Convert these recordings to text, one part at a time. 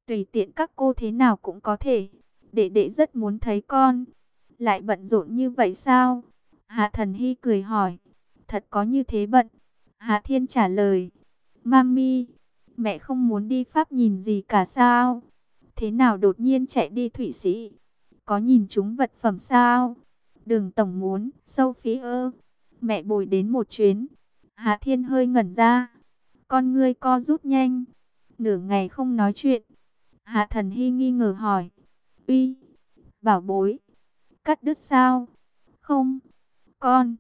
Tùy tiện các cô thế nào cũng có thể. Đệ đệ rất muốn thấy con. Lại bận rộn như vậy sao? Hạ Thần Hy cười hỏi. Thật có như thế bận. Hạ Thiên trả lời. Mami, mẹ không muốn đi Pháp nhìn gì cả sao? Thế nào đột nhiên chạy đi Thụy Sĩ? Có nhìn chúng vật phẩm sao? Đường tổng muốn, Sophie ơ. Mẹ bồi đến một chuyến. Hạ Thiên hơi ngẩn ra. Con ngươi co rút nhanh. Nửa ngày không nói chuyện. Hạ Thần Hy nghi ngờ hỏi. Uy, bảo bối. Cắt đứt sao? Không, con.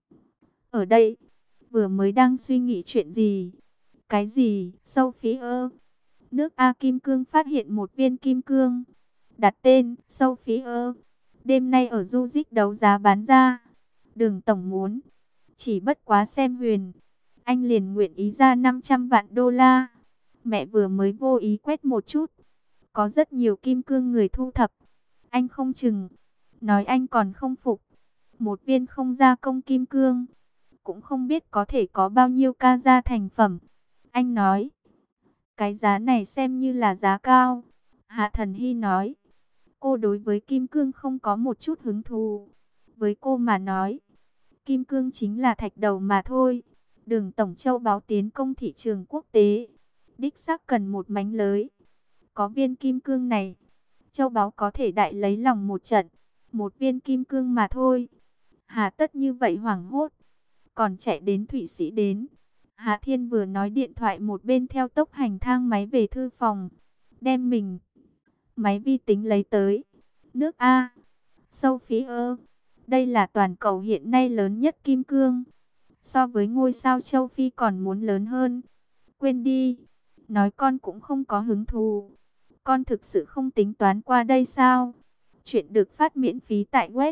Ở đây, vừa mới đang suy nghĩ chuyện gì? Cái gì, Sophie ơ? Nước A Kim Cương phát hiện một viên kim cương. Đặt tên, Sophie ơ. Đêm nay ở Du Dích đấu giá bán ra. Đường tổng muốn. Chỉ bất quá xem huyền. Anh liền nguyện ý ra 500 vạn đô la. Mẹ vừa mới vô ý quét một chút. Có rất nhiều kim cương người thu thập. Anh không chừng. Nói anh còn không phục. Một viên không gia công kim cương. Cũng không biết có thể có bao nhiêu ca gia thành phẩm. Anh nói. Cái giá này xem như là giá cao. Hạ Thần Hy nói. Cô đối với kim cương không có một chút hứng thú. Với cô mà nói. Kim cương chính là thạch đầu mà thôi. Đường Tổng Châu báo tiến công thị trường quốc tế. Đích xác cần một mánh lới. Có viên kim cương này. Châu báu có thể đại lấy lòng một trận. Một viên kim cương mà thôi. Hà tất như vậy hoảng hốt. Còn chạy đến Thụy Sĩ đến. Hạ Thiên vừa nói điện thoại một bên theo tốc hành thang máy về thư phòng. Đem mình. Máy vi tính lấy tới. Nước A. Sophie ơ. Đây là toàn cầu hiện nay lớn nhất kim cương. So với ngôi sao châu Phi còn muốn lớn hơn. Quên đi. Nói con cũng không có hứng thú. Con thực sự không tính toán qua đây sao? Chuyện được phát miễn phí tại web.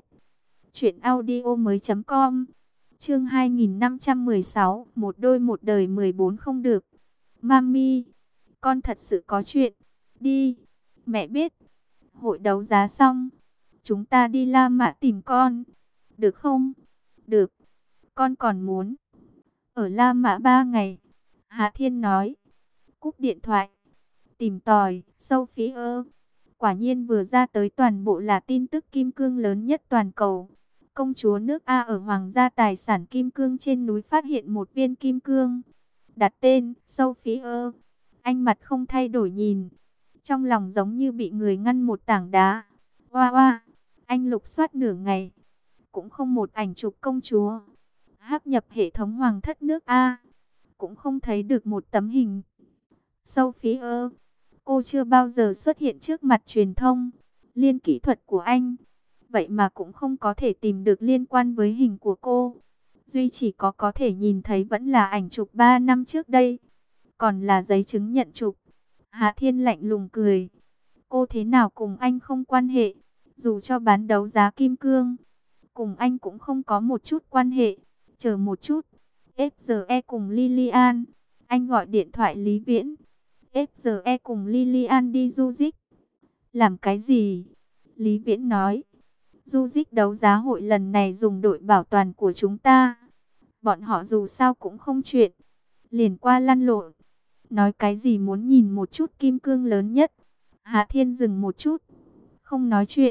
truyệnaudiomoi.com. Chương 2516. Một đôi một đời 14 không được. Mami. Con thật sự có chuyện. Đi. Mẹ biết. Hội đấu giá xong. Chúng ta đi La Mã tìm con. Được không? Được. Con còn muốn ở La Mã 3 ngày. Hạ Thiên nói. Cúp điện thoại. Tìm tòi, Sophie ơ. Quả nhiên vừa ra tới toàn bộ là tin tức kim cương lớn nhất toàn cầu. Công chúa nước A ở Hoàng gia tài sản kim cương trên núi phát hiện một viên kim cương. Đặt tên, Sophie ơ. Anh mặt không thay đổi nhìn. Trong lòng giống như bị người ngăn một tảng đá. Oa oa, anh lục soát nửa ngày. Cũng không một ảnh chụp công chúa. Hắc nhập hệ thống hoàng thất nước A. Cũng không thấy được một tấm hình. Sophie ơ. Cô chưa bao giờ xuất hiện trước mặt truyền thông. Liên kỹ thuật của anh. Vậy mà cũng không có thể tìm được liên quan với hình của cô. Duy chỉ có thể nhìn thấy vẫn là ảnh chụp 3 năm trước đây. Còn là giấy chứng nhận chụp. Hạ Thiên lạnh lùng cười. Cô thế nào cùng anh không quan hệ. Dù cho bán đấu giá kim cương. Cùng anh cũng không có một chút quan hệ. Chờ một chút. FGE cùng Lilian. Anh gọi điện thoại Lý Viễn. FGE cùng Lilian đi du dích. Làm cái gì? Lý Viễn nói. Du dích đấu giá hội lần này dùng đội bảo toàn của chúng ta. Bọn họ dù sao cũng không chuyện. Liền qua lăn lộn. Nói cái gì muốn nhìn một chút kim cương lớn nhất. Hạ Thiên dừng một chút. Không nói chuyện.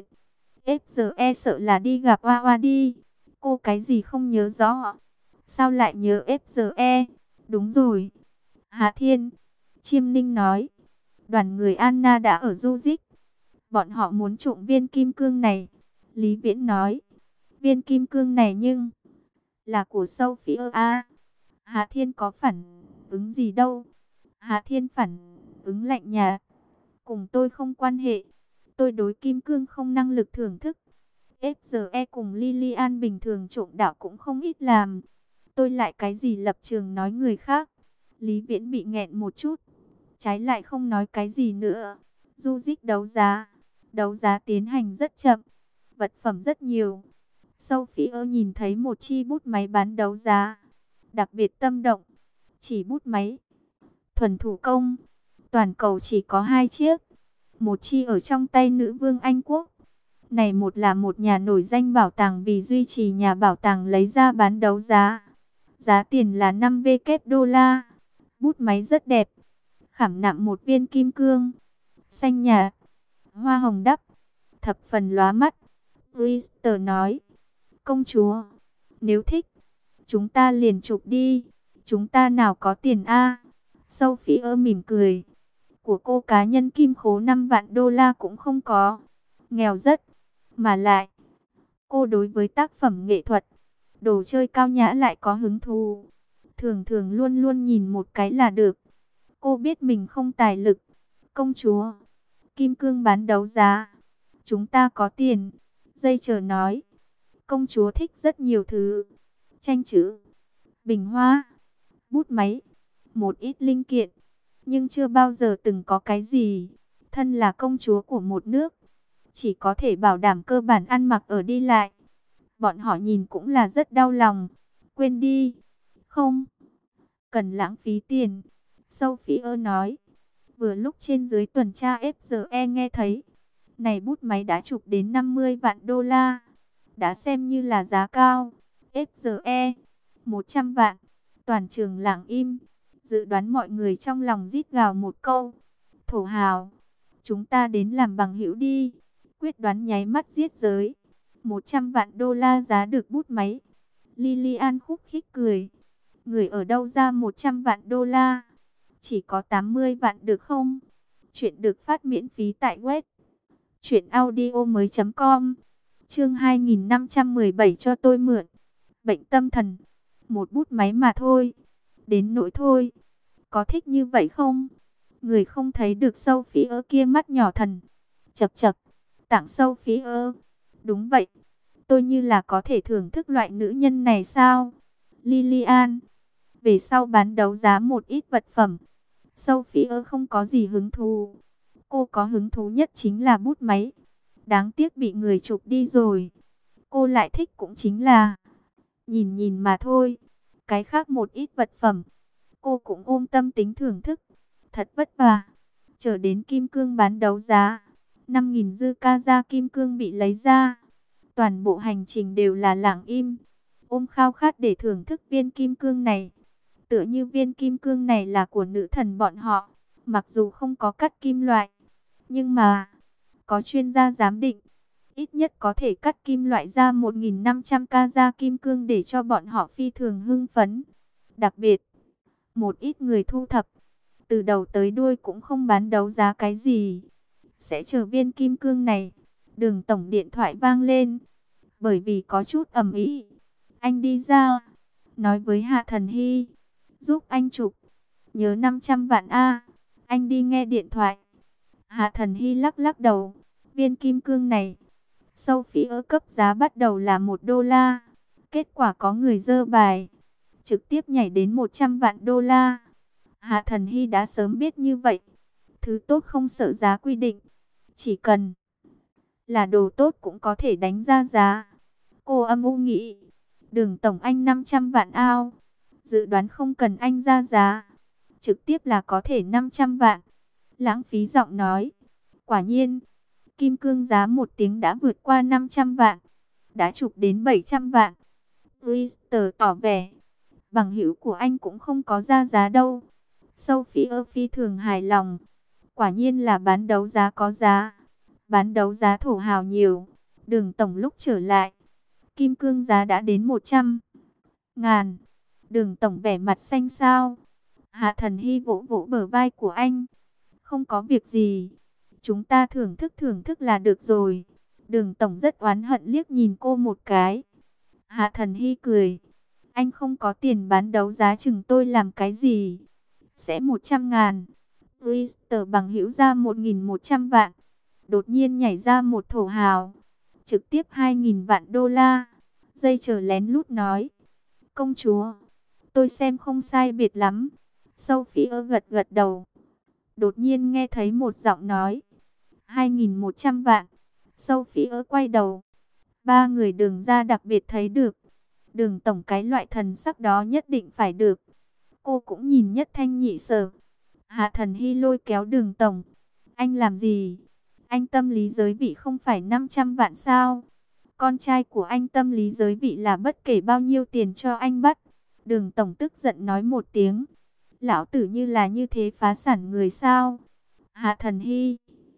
FGE sợ là đi gặp Hoa Hoa đi. Cô cái gì không nhớ rõ. Sao lại nhớ FGE? Đúng rồi. Hạ Thiên. Chiêm Ninh nói. Đoàn người Anna đã ở du dích. Bọn họ muốn trộm viên kim cương này. Lý Viễn nói. Viên kim cương này nhưng là của Sophie A. Hạ Thiên có phản ứng gì đâu. Hạ Thiên phản ứng lạnh nhạt. Cùng tôi không quan hệ. Tôi đối kim cương không năng lực thưởng thức. FGE cùng Lilian bình thường trộm đạo cũng không ít làm. Tôi lại cái gì lập trường nói người khác. Lý Viễn bị nghẹn một chút. Trái lại không nói cái gì nữa. Du dích đấu giá. Đấu giá tiến hành rất chậm. Vật phẩm rất nhiều. Sophie nhìn thấy một chi bút máy bán đấu giá. Đặc biệt tâm động. Chỉ bút máy. Thuần thủ công. Toàn cầu chỉ có 2 chiếc. Một chi ở trong tay nữ vương Anh Quốc. Này một là một nhà nổi danh bảo tàng vì duy trì nhà bảo tàng lấy ra bán đấu giá. Giá tiền là 5 WK đô la. Bút máy rất đẹp. Khảm nạm một viên kim cương. xanh nhạt, hoa hồng đắp, thập phần lóa mắt. Brewster nói, công chúa, nếu thích, chúng ta liền chụp đi, chúng ta nào có tiền a. Sophie mỉm cười, của cô cá nhân kim khố 5 vạn đô la cũng không có, nghèo rất, mà lại, cô đối với tác phẩm nghệ thuật, đồ chơi cao nhã lại có hứng thú, thường thường luôn luôn nhìn một cái là được. Cô biết mình không tài lực. Công chúa, kim cương bán đấu giá, chúng ta có tiền. Dây chờ nói, công chúa thích rất nhiều thứ, tranh chữ, bình hoa, bút máy, một ít linh kiện, nhưng chưa bao giờ từng có cái gì. Thân là công chúa của một nước, chỉ có thể bảo đảm cơ bản ăn mặc ở đi lại. Bọn họ nhìn cũng là rất đau lòng. Quên đi, không cần lãng phí tiền. Sophie nói, vừa lúc trên dưới tuần tra FGE nghe thấy, này bút máy đã chụp đến 50 vạn đô la, đã xem như là giá cao. FGE 100 vạn. Toàn trường lặng im, dự đoán mọi người trong lòng rít gào một câu, thổ hào, chúng ta đến làm bằng hữu đi. Quyết đoán nháy mắt giết giới. 100 vạn đô la giá được bút máy. Lilian khúc khích cười, người ở đâu ra 100 vạn đô la? Chỉ có 80 vạn được không? Chuyện được phát miễn phí tại web truyệnaudiomoi.com. Chương 2517 cho tôi mượn. Bệnh tâm thần, một bút máy mà thôi. Đến nỗi thôi, có thích như vậy không? Người không thấy được Sophie kia mắt nhỏ thần. Chậc chậc, tặng Sophie. Đúng vậy, tôi như là có thể thưởng thức loại nữ nhân này sao? Lilian, về sau bán đấu giá một ít vật phẩm. Sophie không có gì hứng thú. Cô có hứng thú nhất chính là bút máy. Đáng tiếc bị người chụp đi rồi. Cô lại thích cũng chính là nhìn nhìn mà thôi. Cái khác một ít vật phẩm, cô cũng ôm tâm tính thưởng thức. Thật vất vả, chờ đến kim cương bán đấu giá. 5.000 dư ca gia kim cương bị lấy ra. Toàn bộ hành trình đều là lặng im, ôm khao khát để thưởng thức viên kim cương này. Tựa như viên kim cương này là của nữ thần bọn họ, mặc dù không có cắt kim loại, nhưng mà có chuyên gia giám định, ít nhất có thể cắt kim loại ra 1.500 ca gia kim cương để cho bọn họ phi thường hưng phấn. Đặc biệt, một ít người thu thập, từ đầu tới đuôi cũng không bán đấu giá cái gì. Sẽ chờ viên kim cương này. Đường tổng điện thoại vang lên, bởi vì có chút ầm ĩ. Anh đi ra, nói với Hạ Thần Hy, giúp anh chụp, nhớ 500 vạn a. Anh đi nghe điện thoại. Hạ Thần Hy lắc lắc đầu, viên kim cương này, Sophie cấp giá bắt đầu là 1 đô la. Kết quả có người dơ bài, trực tiếp nhảy đến 100 vạn đô la. Hạ Thần Hy đã sớm biết như vậy. Thứ tốt không sợ giá quy định, chỉ cần là đồ tốt cũng có thể đánh ra giá. Cô âm u nghĩ, Đường tổng anh 500 vạn ao, dự đoán không cần anh ra giá, trực tiếp là có thể 500 vạn. Lãng phí giọng nói. Quả nhiên, kim cương giá 1 tiếng đã vượt qua 500 vạn, đã chụp đến 700 vạn. Brewster tỏ vẻ, bằng hữu của anh cũng không có ra giá đâu. Sophie phi thường hài lòng. Quả nhiên là bán đấu giá có giá. Bán đấu giá thổ hào nhiều. Đường tổng lúc trở lại, kim cương giá đã đến 100.000. Đường tổng vẻ mặt xanh xao. Hạ Thần Hy vỗ vỗ bờ vai của anh. Không có việc gì, chúng ta thưởng thức là được rồi. Đường tổng rất oán hận liếc nhìn cô một cái. Hạ Thần Hy cười, anh không có tiền bán đấu giá chừng tôi làm cái gì. Sẽ 100.000. Brewster bằng hữu ra 1.100 vạn. Đột nhiên nhảy ra một thổ hào, trực tiếp 2.000 vạn đô la. Dây chờ lén lút nói, công chúa, tôi xem không sai biệt lắm. Sophie gật gật đầu. Đột nhiên nghe thấy một giọng nói, 2.100 vạn. Sophie quay đầu. Ba người Đường ra đặc biệt thấy được. Đường tổng cái loại thần sắc đó nhất định phải được. Cô cũng nhìn nhất thanh nhị sở. Hạ Thần Hy lôi kéo Đường tổng. Anh làm gì? Anh tâm lý giới vị không phải 500 vạn sao? Con trai của anh tâm lý giới vị là bất kể bao nhiêu tiền cho anh bắt. Đường tổng tức giận nói một tiếng. Lão tử như là như thế phá sản người sao? Hạ Thần Hy,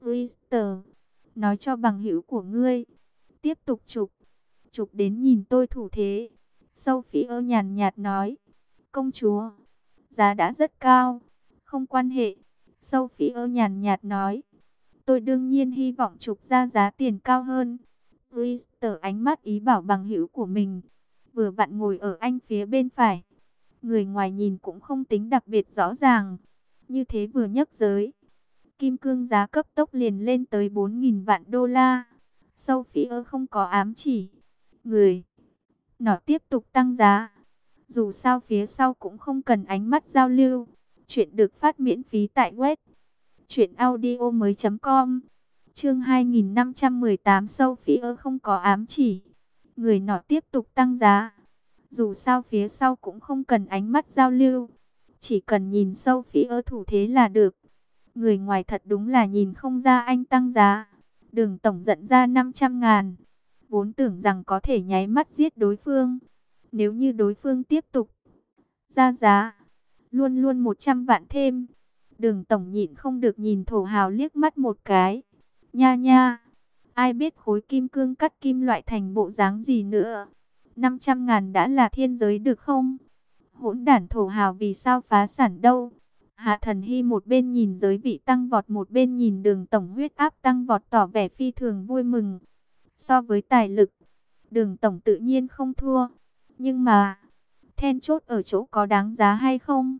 Richter, nói cho bằng hữu của ngươi. Tiếp tục chụp. Chụp đến nhìn tôi thủ thế. Sophie nhàn nhạt nói. Công chúa, giá đã rất cao. Không quan hệ. Sophie nhàn nhạt nói. Tôi đương nhiên hy vọng chụp ra giá tiền cao hơn. Richter ánh mắt ý bảo bằng hữu của mình. Vừa vặn ngồi ở anh phía bên phải. Người ngoài nhìn cũng không tính đặc biệt rõ ràng. Như thế vừa nhấc giới. Kim cương giá cấp tốc liền lên tới 4.000 vạn đô la. Sophie không có ám chỉ. Người nó tiếp tục tăng giá. Dù sao phía sau cũng không cần ánh mắt giao lưu. Chuyện được phát miễn phí tại web truyệnaudiomoi.com. Chương 2518. Sophie không có ám chỉ. Người nọ tiếp tục tăng giá. Dù sao phía sau cũng không cần ánh mắt giao lưu. Chỉ cần nhìn Sophie thủ thế là được. Người ngoài thật đúng là nhìn không ra anh tăng giá. Đường tổng giận ra 500.000. Vốn tưởng rằng có thể nháy mắt giết đối phương. Nếu như đối phương tiếp tục ra giá, luôn luôn 100 vạn thêm. Đường tổng nhịn không được nhìn thổ hào liếc mắt một cái. Nha nha, ai biết khối kim cương cắt kim loại thành bộ dáng gì nữa. 500.000 đã là thiên giới được không? Hỗn đản thổ hào vì sao phá sản đâu? Hạ Thần Hy một bên nhìn giới vị tăng vọt, một bên nhìn đường tổng huyết áp tăng vọt, tỏ vẻ phi thường vui mừng. So với tài lực, đường tổng tự nhiên không thua. Nhưng mà, then chốt ở chỗ có đáng giá hay không?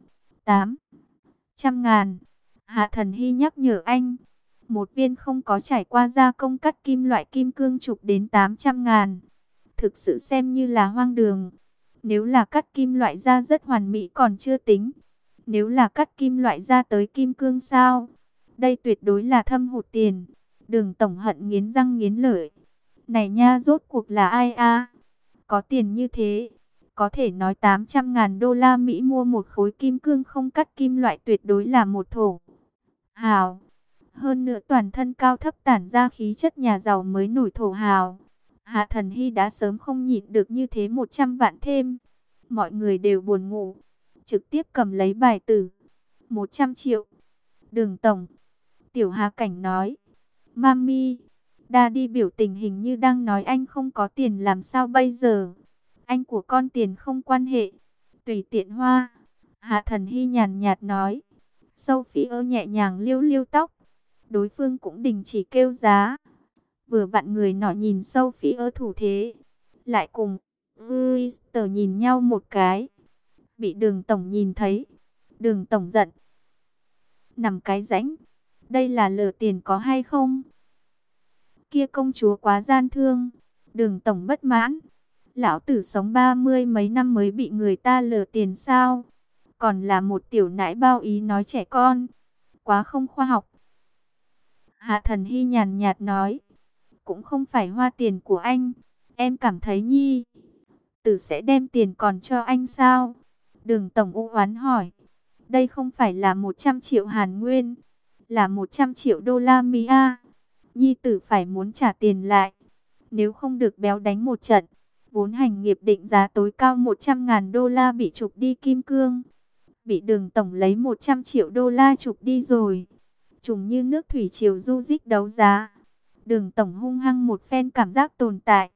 800.000. Hạ Thần Hy nhắc nhở anh. Một viên không có trải qua gia công cắt kim loại kim cương chụp đến 800.000. Thực sự xem như là hoang đường. Nếu là cắt kim loại ra rất hoàn mỹ còn chưa tính. Nếu là cắt kim loại ra tới kim cương sao? Đây tuyệt đối là thâm hụt tiền. Đường tổng hận nghiến răng nghiến lợi. Này nha, rốt cuộc là ai a? Có tiền như thế, có thể nói 800.000 đô la Mỹ mua một khối kim cương không cắt kim loại tuyệt đối là một thổ hào. Hơn nữa toàn thân cao thấp tản ra khí chất nhà giàu mới nổi thổ hào. Hạ Thần Hy đã sớm không nhịn được như thế 100 vạn thêm. Mọi người đều buồn ngủ, trực tiếp cầm lấy bài tử. 100 triệu. Đường tổng. Tiểu Hà Cảnh nói. Mami, Daddy biểu tình hình như đang nói anh không có tiền làm sao bây giờ. Anh của con tiền không quan hệ. Tùy tiện hoa. Hạ Thần Hy nhàn nhạt nói. Sophie nhẹ nhàng liêu liêu tóc. Đối phương cũng đình chỉ kêu giá. Vừa vặn người nọ nhìn Sophie thủ thế. Lại cùng Richter nhìn nhau một cái. Bị đường tổng nhìn thấy. Đường tổng giận. Nằm cái rãnh. Đây là lừa tiền có hay không? Kia công chúa quá gian thương. Đường tổng bất mãn. Lão tử sống 30 mấy năm mới bị người ta lừa tiền sao? Còn là một tiểu nãi bao ý nói trẻ con. Quá không khoa học. Hạ Thần Hy nhàn nhạt nói. Cũng không phải hoa tiền của anh. Em cảm thấy nhi tử sẽ đem tiền còn cho anh sao? Đường tổng u oán hỏi. Đây không phải là 100 triệu Hàn Nguyên. Là 100 triệu đô la Mỹ à? Nhi tử phải muốn trả tiền lại. Nếu không được béo đánh một trận. Vốn hành nghiệp định giá tối cao 100.000 đô la bị chụp đi kim cương. Bị đường tổng lấy 100 triệu đô la chụp đi rồi. Trùng như nước thủy triều du dích đấu giá. Đường tổng hung hăng một phen cảm giác tồn tại.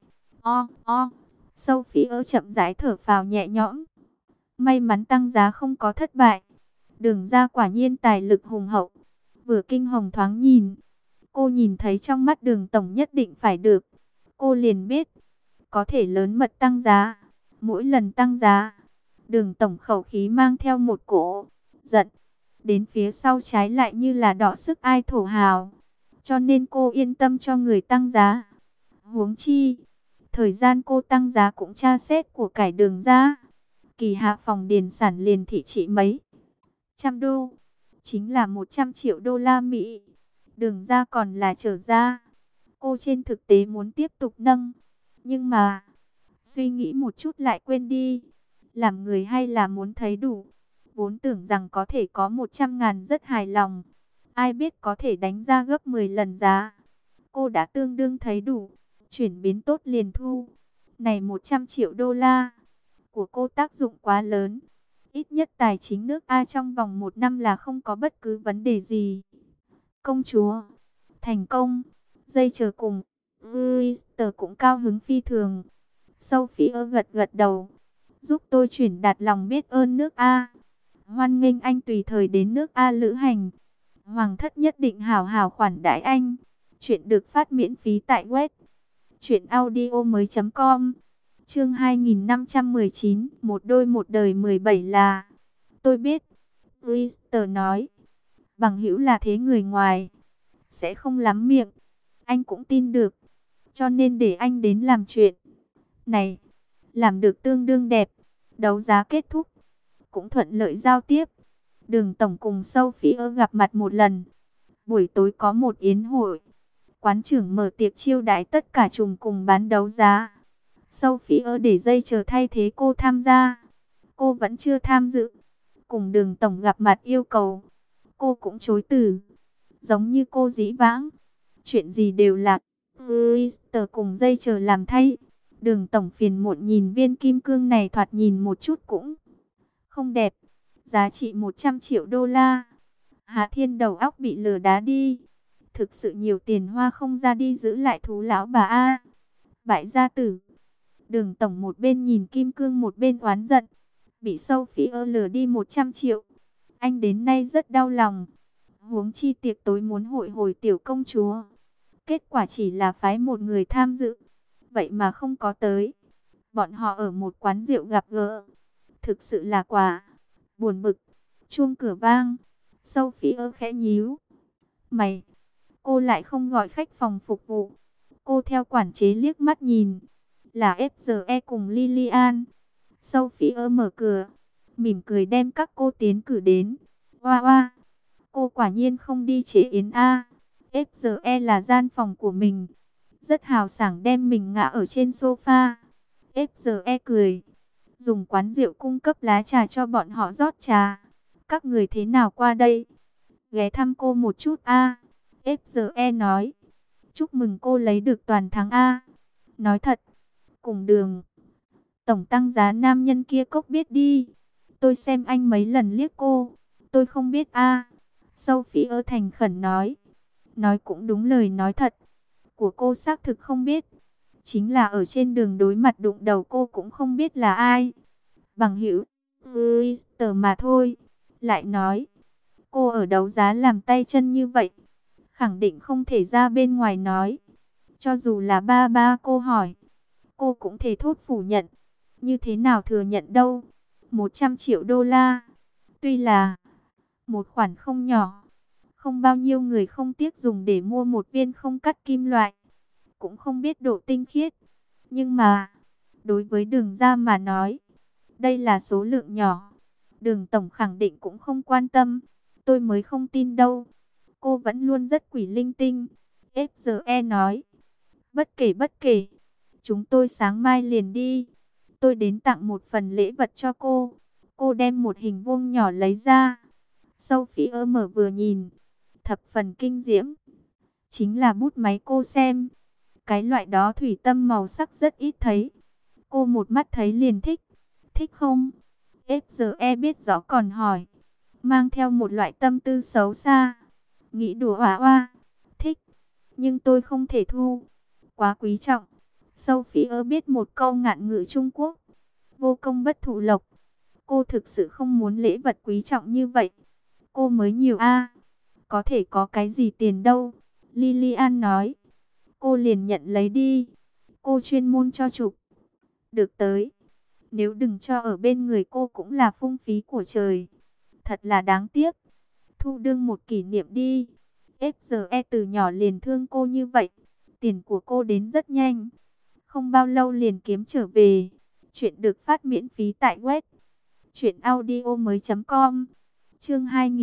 Sophie chậm rãi thở phào nhẹ nhõm. May mắn tăng giá không có thất bại. Đường ra quả nhiên tài lực hùng hậu. Vừa kinh hồng thoáng nhìn. Cô nhìn thấy trong mắt đường tổng nhất định phải được. Cô liền biết. Có thể lớn mật tăng giá. Mỗi lần tăng giá. Đường tổng khẩu khí mang theo một cỗ giận. Đến phía sau trái lại như là đọ sức ai thổ hào. Cho nên cô yên tâm cho người tăng giá. Huống chi. Thời gian cô tăng giá cũng tra xét của cải đường ra. Kỳ hạ phòng điền sản liền thị trị mấy trăm đô. Chính là 100 triệu đô la Mỹ. Đường ra còn là trở ra. Cô trên thực tế muốn tiếp tục nâng. Nhưng mà, suy nghĩ một chút lại quên đi. Làm người hay là muốn thấy đủ. Vốn tưởng rằng có thể có 100.000 rất hài lòng. Ai biết có thể đánh ra gấp 10 lần giá. Cô đã tương đương thấy đủ. Chuyển biến tốt liền thu. Này 100 triệu đô la của cô tác dụng quá lớn. Ít nhất tài chính nước A trong vòng 1 năm là không có bất cứ vấn đề gì. Công chúa, thành công. Dây chờ cùng Brewster cũng cao hứng phi thường. Sophie gật gật đầu. Giúp tôi chuyển đạt lòng biết ơn nước A. Hoan nghênh anh tùy thời đến nước A lữ hành. Hoàng thất nhất định hào hào khoản đãi anh. Chuyện được phát miễn phí tại web truyệnaudiomoi.com. Chương 2519, một đôi một đời 17 là. Tôi biết, Brewster nói. Bằng hữu là thế, người ngoài sẽ không lắm miệng. Anh cũng tin được. Cho nên để anh đến làm chuyện này. Làm được tương đương đẹp. Đấu giá kết thúc. Cũng thuận lợi giao tiếp. Đường tổng cùng Sophie gặp mặt một lần. Buổi tối có một yến hội. Quán trưởng mở tiệc chiêu đãi tất cả trùng cùng bán đấu giá. Sophie để dây chờ thay thế cô tham gia. Cô vẫn chưa tham dự. Cùng đường tổng gặp mặt yêu cầu. Cô cũng chối từ. Giống như cô dĩ vãng. Chuyện gì đều là Brewster cùng dây chờ làm thay. Đường tổng phiền muộn nhìn viên kim cương này, thoạt nhìn một chút cũng không đẹp. Giá trị 100 triệu đô la. Hạ Thiên đầu óc bị lừa đá đi. Thực sự nhiều tiền hoa không ra đi giữ lại thú lão bà A. Bại gia tử. Đường tổng một bên nhìn kim cương một bên oán giận. Bị Sophie lừa đi 100 triệu. Anh đến nay rất đau lòng. Huống chi tiệc tối muốn hội hồi tiểu công chúa. Kết quả chỉ là phái một người tham dự. Vậy mà không có tới. Bọn họ ở một quán rượu gặp gỡ. Thực sự là quả buồn bực. Chuông cửa vang. Sophie khẽ nhíu mày. Cô lại không gọi khách phòng phục vụ. Cô theo quản chế liếc mắt nhìn. Là FGE cùng Lilian. Sophie mở cửa. Mỉm cười đem các cô tiến cử đến. Oa oa. Cô quả nhiên không đi chế yến A. FGE là gian phòng của mình. Rất hào sảng đem mình ngã ở trên sofa. FGE cười. Dùng quán rượu cung cấp lá trà cho bọn họ rót trà. Các người thế nào qua đây? Ghé thăm cô một chút A. FGE nói. Chúc mừng cô lấy được toàn thắng A. Nói thật. Cùng đường tổng tăng giá nam nhân kia cốc biết đi. Tôi xem anh mấy lần liếc cô. Tôi không biết A. Sophie thành khẩn nói. Nói cũng đúng, lời nói thật. Của cô xác thực không biết. Chính là ở trên đường đối mặt đụng đầu cô cũng không biết là ai. Bằng hữu Brewster mà thôi. Lại nói. Cô ở đấu giá làm tay chân như vậy. Khẳng định không thể ra bên ngoài nói. Cho dù là ba cô hỏi. Cô cũng thể thốt phủ nhận. Như thế nào thừa nhận đâu. 100 triệu đô la. Tuy là một khoản không nhỏ. Không bao nhiêu người không tiếc dùng để mua một viên không cắt kim loại. Cũng không biết độ tinh khiết. Nhưng mà, đối với đường ra mà nói, đây là số lượng nhỏ. Đường tổng khẳng định cũng không quan tâm. Tôi mới không tin đâu. Cô vẫn luôn rất quỷ linh tinh. FGE nói. Bất kể. Chúng tôi sáng mai liền đi. Tôi đến tặng một phần lễ vật cho cô. Cô đem một hình vuông nhỏ lấy ra. Sophie mở vừa nhìn. Thập phần kinh diễm. Chính là bút máy cô xem. Cái loại đó thủy tâm màu sắc rất ít thấy. Cô một mắt thấy liền thích. Thích không? FGE biết rõ còn hỏi. Mang theo một loại tâm tư xấu xa. Nghĩ đùa oa oa. Thích. Nhưng tôi không thể thu. Quá quý trọng. Sophie biết một câu ngạn ngữ Trung Quốc. Vô công bất thụ lộc. Cô thực sự không muốn lễ vật quý trọng như vậy. Cô mới nhiều a. Có thể có cái gì tiền đâu. Lilian nói. Cô liền nhận lấy đi. Cô chuyên môn cho chụp. Được tới. Nếu đừng cho ở bên người cô cũng là phung phí của trời. Thật là đáng tiếc. Thu đương một kỷ niệm đi. FGE từ nhỏ liền thương cô như vậy. Tiền của cô đến rất nhanh. Không bao lâu liền kiếm trở về. Chuyện được phát miễn phí tại web truyệnaudiomoi.com. Chương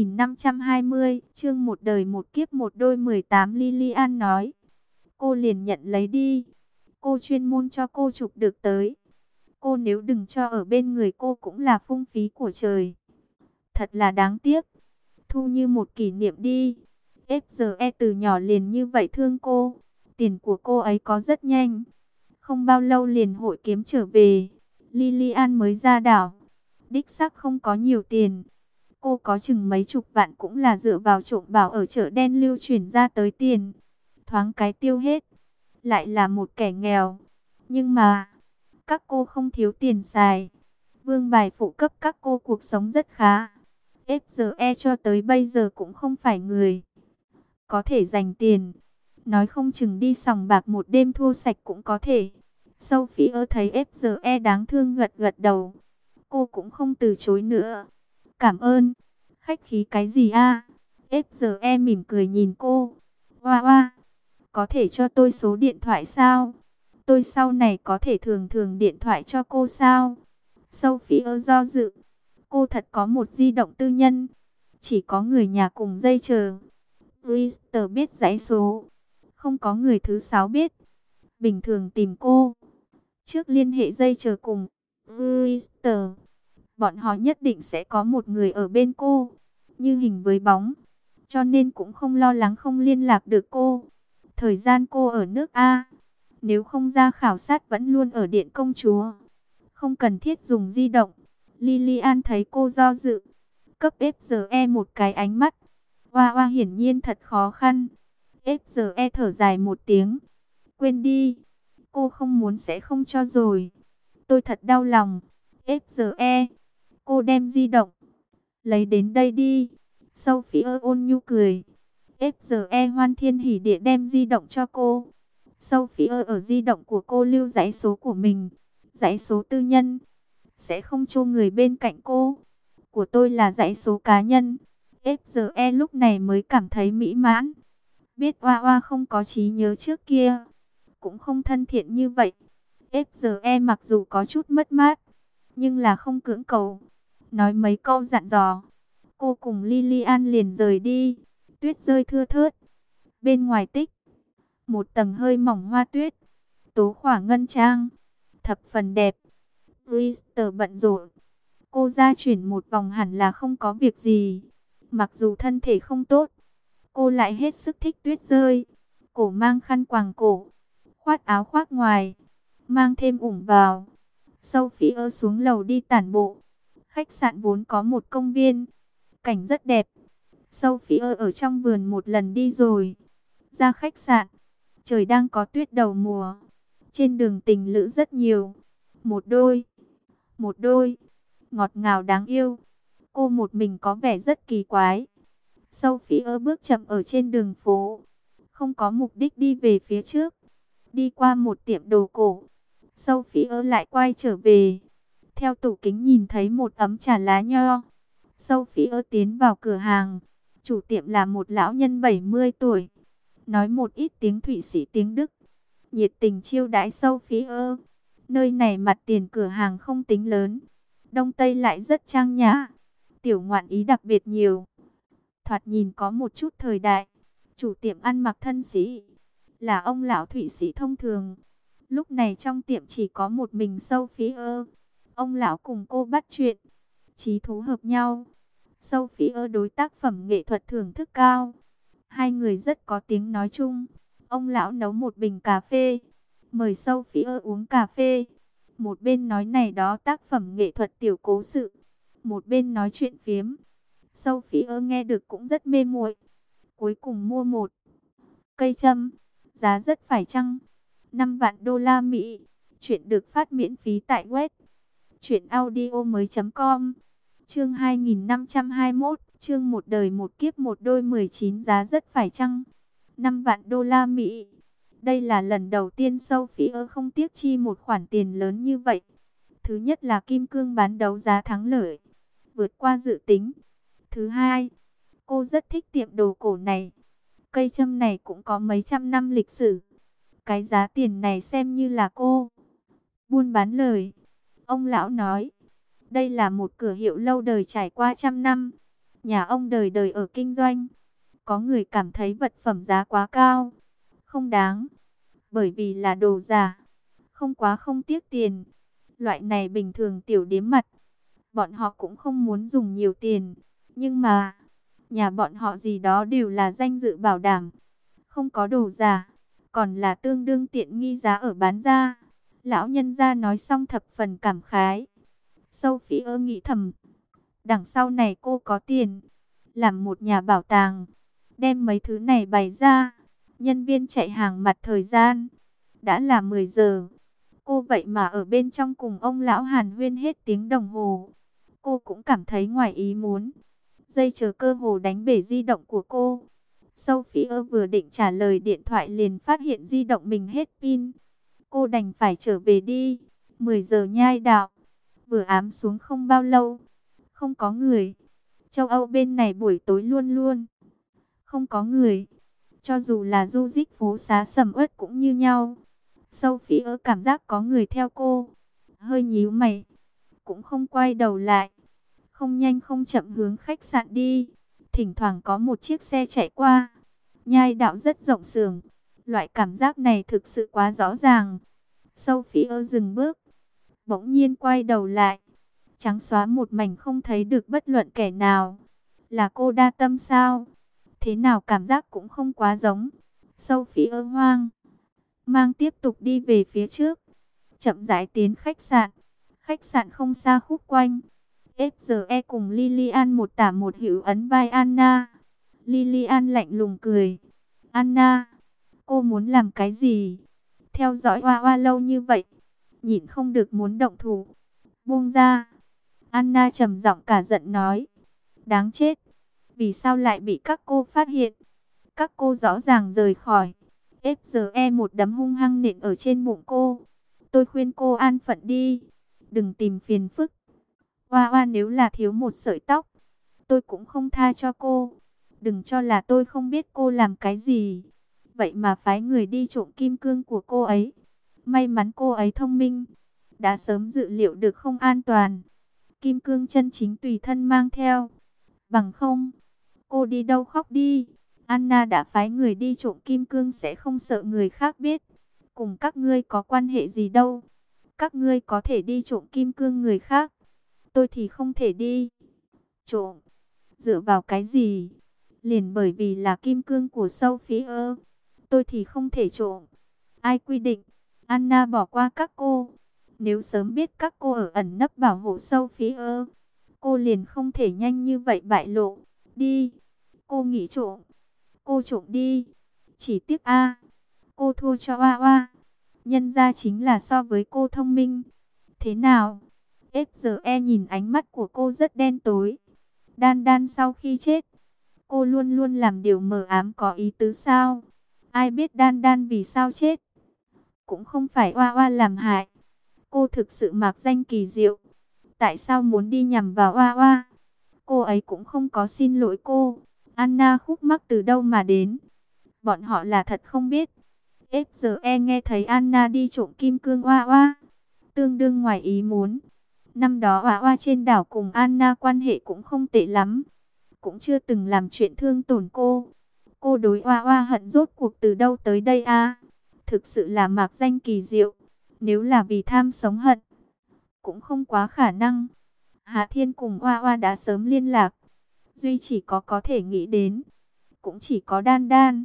2520, chương một đời một kiếp một đôi 18. Lilian nói. Cô liền nhận lấy đi. Cô chuyên môn cho cô chụp được tới. Cô nếu đừng cho ở bên người cô cũng là phung phí của trời. Thật là đáng tiếc. Thu như một kỷ niệm đi. FGE từ nhỏ liền như vậy thương cô. Tiền của cô ấy có rất nhanh. Không bao lâu liền hội kiếm trở về. Lilian mới ra đảo. Đích xác không có nhiều tiền. Cô có chừng mấy chục vạn cũng là dựa vào trộm bảo ở chợ đen lưu chuyển ra tới tiền. thoáng cái tiêu hết. Lại là một kẻ nghèo. Nhưng mà, các cô không thiếu tiền xài. Vương bài phụ cấp các cô cuộc sống rất khá. FGE cho tới bây giờ cũng không phải người có thể dành tiền. Nói không chừng đi sòng bạc một đêm thua sạch cũng có thể. Sophie thấy FGE đáng thương gật gật đầu. Cô cũng không từ chối nữa. Cảm ơn. Khách khí cái gì a? FGE mỉm cười nhìn cô. Hoa hoa. Có thể cho tôi số điện thoại sao? Tôi sau này có thể thường thường điện thoại cho cô sao? Sophie do dự. Cô thật có một di động tư nhân. Chỉ có người nhà cùng dây chờ. Brewster biết dãy số. Không có người thứ sáu biết. Bình thường tìm cô. Trước liên hệ dây chờ cùng Brewster. Bọn họ nhất định sẽ có một người ở bên cô. Như hình với bóng. Cho nên cũng không lo lắng không liên lạc được cô. Thời gian cô ở nước A. Nếu không ra khảo sát vẫn luôn ở Điện Công Chúa. Không cần thiết dùng di động. Lilian thấy cô do dự. Cấp FGE một cái ánh mắt. Hoa hoa hiển nhiên thật khó khăn. FGE thở dài một tiếng. Quên đi. Cô không muốn sẽ không cho rồi. Tôi thật đau lòng. FGE. Cô đem di động. Lấy đến đây đi. Sophie ôn nhu cười. FGE hoan thiên hỉ địa đem di động cho cô. Sophie ở di động của cô lưu dãy số của mình. Dãy số tư nhân. Sẽ không cho người bên cạnh cô. Của tôi là dãy số cá nhân. FGE lúc này mới cảm thấy mỹ mãn. Biết Hoa Hoa không có trí nhớ trước kia. Cũng không thân thiện như vậy. FGE mặc dù có chút mất mát. Nhưng là không cưỡng cầu. Nói mấy câu dặn dò. Cô cùng Lilian liền rời đi. Tuyết rơi thưa thớt. Bên ngoài tích. Một tầng hơi mỏng hoa tuyết. Tố khỏa ngân trang. Thập phần đẹp. Brewster bận rộn. Cô ra chuyển một vòng hẳn là không có việc gì. Mặc dù thân thể không tốt. Cô lại hết sức thích tuyết rơi. Cổ mang khăn quàng cổ. Khoác áo khoác ngoài. Mang thêm ủng vào. Sophie xuống lầu đi tản bộ. Khách sạn vốn có một công viên. Cảnh rất đẹp. Sophie ở trong vườn một lần đi rồi. Ra khách sạn. Trời đang có tuyết đầu mùa. Trên đường tình lữ rất nhiều. Một đôi. Ngọt ngào đáng yêu. Cô một mình có vẻ rất kỳ quái. Sophie bước chậm ở trên đường phố. Không có mục đích đi về phía trước. Đi qua một tiệm đồ cổ. Sophie lại quay trở về. Theo tủ kính nhìn thấy một ấm trà lá nho. Sophie tiến vào cửa hàng. Chủ tiệm là một lão nhân 70 tuổi. Nói một ít tiếng Thụy Sĩ tiếng Đức. Nhiệt tình chiêu đãi Sophie. Nơi này mặt tiền cửa hàng không tính lớn. Đông Tây lại rất trang nhã. Tiểu ngoạn ý đặc biệt nhiều. Thoạt nhìn có một chút thời đại. Chủ tiệm ăn mặc thân sĩ. Là ông lão Thụy Sĩ thông thường. Lúc này trong tiệm chỉ có một mình Sophie. Ông lão cùng cô bắt chuyện. Chí thú hợp nhau. Sophie đối tác phẩm nghệ thuật thưởng thức cao. Hai người rất có tiếng nói chung. Ông lão nấu một bình cà phê. Mời Sophie uống cà phê. Một bên nói này đó tác phẩm nghệ thuật tiểu cố sự. Một bên nói chuyện phiếm. Sophie nghe được cũng rất mê muội. Cuối cùng mua một cây châm. Giá rất phải chăng. 5 vạn đô la Mỹ. Chuyện được phát miễn phí tại web. truyệnaudiomoi.com. Chương 2521. Chương một đời một kiếp một đôi 19. Giá rất phải chăng. 5 vạn đô la Mỹ. Đây là lần đầu tiên Sophie không tiếc chi một khoản tiền lớn như vậy. Thứ nhất là kim cương bán đấu giá thắng lợi. Vượt qua dự tính. Thứ hai, cô rất thích tiệm đồ cổ này. Cây châm này cũng có mấy trăm năm lịch sử. Cái giá tiền này xem như là cô buôn bán lời. Ông lão nói, đây là một cửa hiệu lâu đời trải qua trăm năm. Nhà ông đời đời ở kinh doanh. Có người cảm thấy vật phẩm giá quá cao. Không đáng. Bởi vì là đồ giả. Không tiếc tiền. Loại này bình thường tiểu điếm mặt. Bọn họ cũng không muốn dùng nhiều tiền. Nhưng mà, nhà bọn họ gì đó đều là danh dự bảo đảm. Không có đồ giả. Còn là tương đương tiện nghi giá ở bán ra. Lão nhân gia nói xong thập phần cảm khái. Sophie nghĩ thầm. Đằng sau này cô có tiền. Làm một nhà bảo tàng. Đem mấy thứ này bày ra. Nhân viên chạy hàng mặt thời gian. Đã là 10 giờ. Cô vậy mà ở bên trong cùng ông lão hàn huyên hết tiếng đồng hồ. Cô cũng cảm thấy ngoài ý muốn. Dây chờ cơ hồ đánh bể di động của cô. Sophie vừa định trả lời điện thoại liền phát hiện di động mình hết pin. Cô đành phải trở về đi. 10 giờ nhai đạo. Vừa ám xuống không bao lâu. Không có người. Châu Âu bên này buổi tối luôn luôn không có người. Cho dù là du dích phố xá sầm uất cũng như nhau. Sophie cảm giác có người theo cô. Hơi nhíu mày. Cũng không quay đầu lại. Không nhanh không chậm hướng khách sạn đi. Thỉnh thoảng có một chiếc xe chạy qua. Nhai đạo rất rộng sườn. Loại cảm giác này thực sự quá rõ ràng. Sophie dừng bước. Bỗng nhiên quay đầu lại. Trắng xóa một mảnh không thấy được bất luận kẻ nào. Là cô đa tâm sao? Thế nào cảm giác cũng không quá giống. Sophie hoang mang tiếp tục đi về phía trước. Chậm rãi tiến khách sạn. Khách sạn không xa khúc quanh. FGE cùng Lilian một tả một hữu ấn vai Anna. Lilian lạnh lùng cười. Anna, cô muốn làm cái gì? Theo dõi Hoa Hoa lâu như vậy, nhịn không được muốn động thủ. Buông ra. Anna trầm giọng cả giận nói. Đáng chết. Vì sao lại bị các cô phát hiện? Các cô rõ ràng rời khỏi. FGE một đấm hung hăng nện ở trên bụng cô. Tôi khuyên cô an phận đi. Đừng tìm phiền phức. Hoa Hoa nếu là thiếu một sợi tóc, tôi cũng không tha cho cô. Đừng cho là tôi không biết cô làm cái gì. Vậy mà phái người đi trộm kim cương của cô ấy. May mắn cô ấy thông minh. Đã sớm dự liệu được không an toàn. Kim cương chân chính tùy thân mang theo. Bằng không, cô đi đâu khóc đi. Anna đã phái người đi trộm kim cương sẽ không sợ người khác biết. Cùng các ngươi có quan hệ gì đâu. Các ngươi có thể đi trộm kim cương người khác. Tôi thì không thể đi. Trộm? Dựa vào cái gì? Liền bởi vì là kim cương của Sophie. Tôi thì không thể trộm. Ai quy định? Anna bỏ qua các cô. Nếu sớm biết các cô ở ẩn nấp bảo hộ Sophie, cô liền không thể nhanh như vậy bại lộ. Đi. Cô nghĩ trộm. Cô trộm đi. Chỉ tiếc cô thua cho Hoa Hoa. Nhân ra chính là so với cô thông minh. Thế nào? FGE nhìn ánh mắt của cô rất đen tối. Đan Đan sau khi chết, cô luôn luôn làm điều mờ ám có ý tứ sao? Ai biết Đan Đan vì sao chết? Cũng không phải Hoa Hoa làm hại. Cô thực sự mạc danh kỳ diệu. Tại sao muốn đi nhằm vào Hoa Hoa? Cô ấy cũng không có xin lỗi cô. Anna khúc mắc từ đâu mà đến? Bọn họ là thật không biết. FGE nghe thấy Anna đi trộm kim cương Hoa Hoa, tương đương ngoài ý muốn. Năm đó Hoa Hoa trên đảo cùng Anna quan hệ cũng không tệ lắm. Cũng chưa từng làm chuyện thương tổn cô. Cô đối Hoa Hoa hận rốt cuộc từ đâu tới đây Thực sự là mạc danh kỳ diệu. Nếu là vì tham sống hận, cũng không quá khả năng. Hạ Thiên cùng Hoa Hoa đã sớm liên lạc. Duy chỉ có thể nghĩ đến, cũng chỉ có Đan Đan.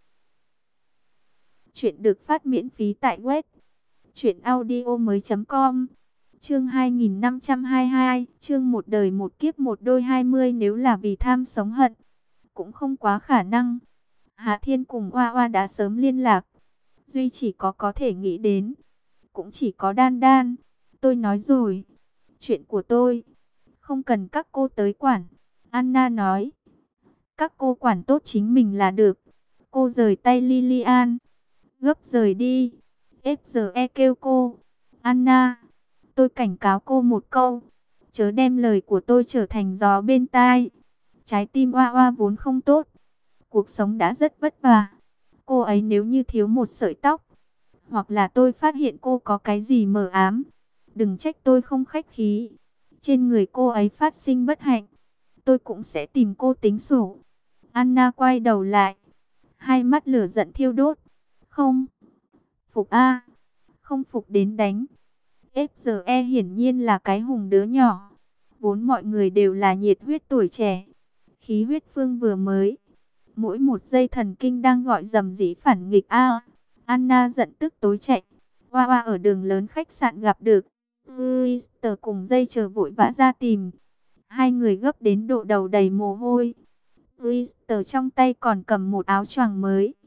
Chuyện được phát miễn phí tại web truyệnaudiomoi.com. Chương 2522, chương một đời một kiếp một đôi 20. Nếu là vì tham sống hận, cũng không quá khả năng. Hạ Thiên cùng Hoa Hoa đã sớm liên lạc. Duy chỉ có thể nghĩ đến, cũng chỉ có Đan Đan. Tôi nói rồi, chuyện của tôi không cần các cô tới quản. Anna nói, các cô quản tốt chính mình là được. Cô rời tay Lilian, gấp rời đi. FGE kêu cô, Anna, tôi cảnh cáo cô một câu, chớ đem lời của tôi trở thành gió bên tai. Trái tim Hoa Hoa vốn không tốt, cuộc sống đã rất vất vả. Cô ấy nếu như thiếu một sợi tóc, hoặc là tôi phát hiện cô có cái gì mờ ám, đừng trách tôi không khách khí. Trên người cô ấy phát sinh bất hạnh, tôi cũng sẽ tìm cô tính sổ. Anna quay đầu lại, hai mắt lửa giận thiêu đốt. Không phục không phục đến đánh. FGE hiển nhiên là cái hùng đứa nhỏ. Vốn mọi người đều là nhiệt huyết tuổi trẻ, khí huyết phương vừa mới. Mỗi một giây thần kinh đang gọi rầm rĩ phản nghịch Anna giận tức tối chạy. Hoa Hoa ở đường lớn khách sạn gặp được Brewster cùng dây chờ vội vã ra tìm. Hai người gấp đến độ đầu đầy mồ hôi. Brewster trong tay còn cầm một áo choàng mới.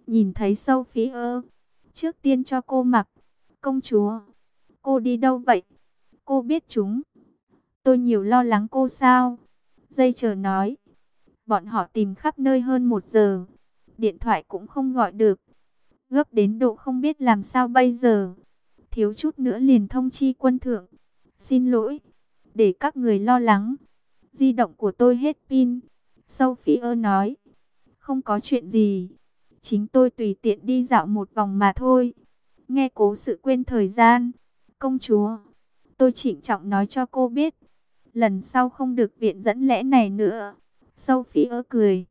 nhìn thấy Sophie, trước tiên cho cô mặc. Công chúa, cô đi đâu vậy? Cô biết chúng. Tôi nhiều lo lắng cô sao? Dây chờ nói. Bọn họ tìm khắp nơi hơn 1 giờ. Điện thoại cũng không gọi được. Gấp đến độ không biết làm sao bây giờ. Thiếu chút nữa liền thông chi quân thượng. Xin lỗi, để các người lo lắng. Di động của tôi hết pin. Sophie nói. Không có chuyện gì. Chính tôi tùy tiện đi dạo một vòng mà thôi. Nghe cố sự quên thời gian. Công chúa, tôi trịnh trọng nói cho cô biết. Lần sau không được viện dẫn lẽ này nữa. Sophie cười.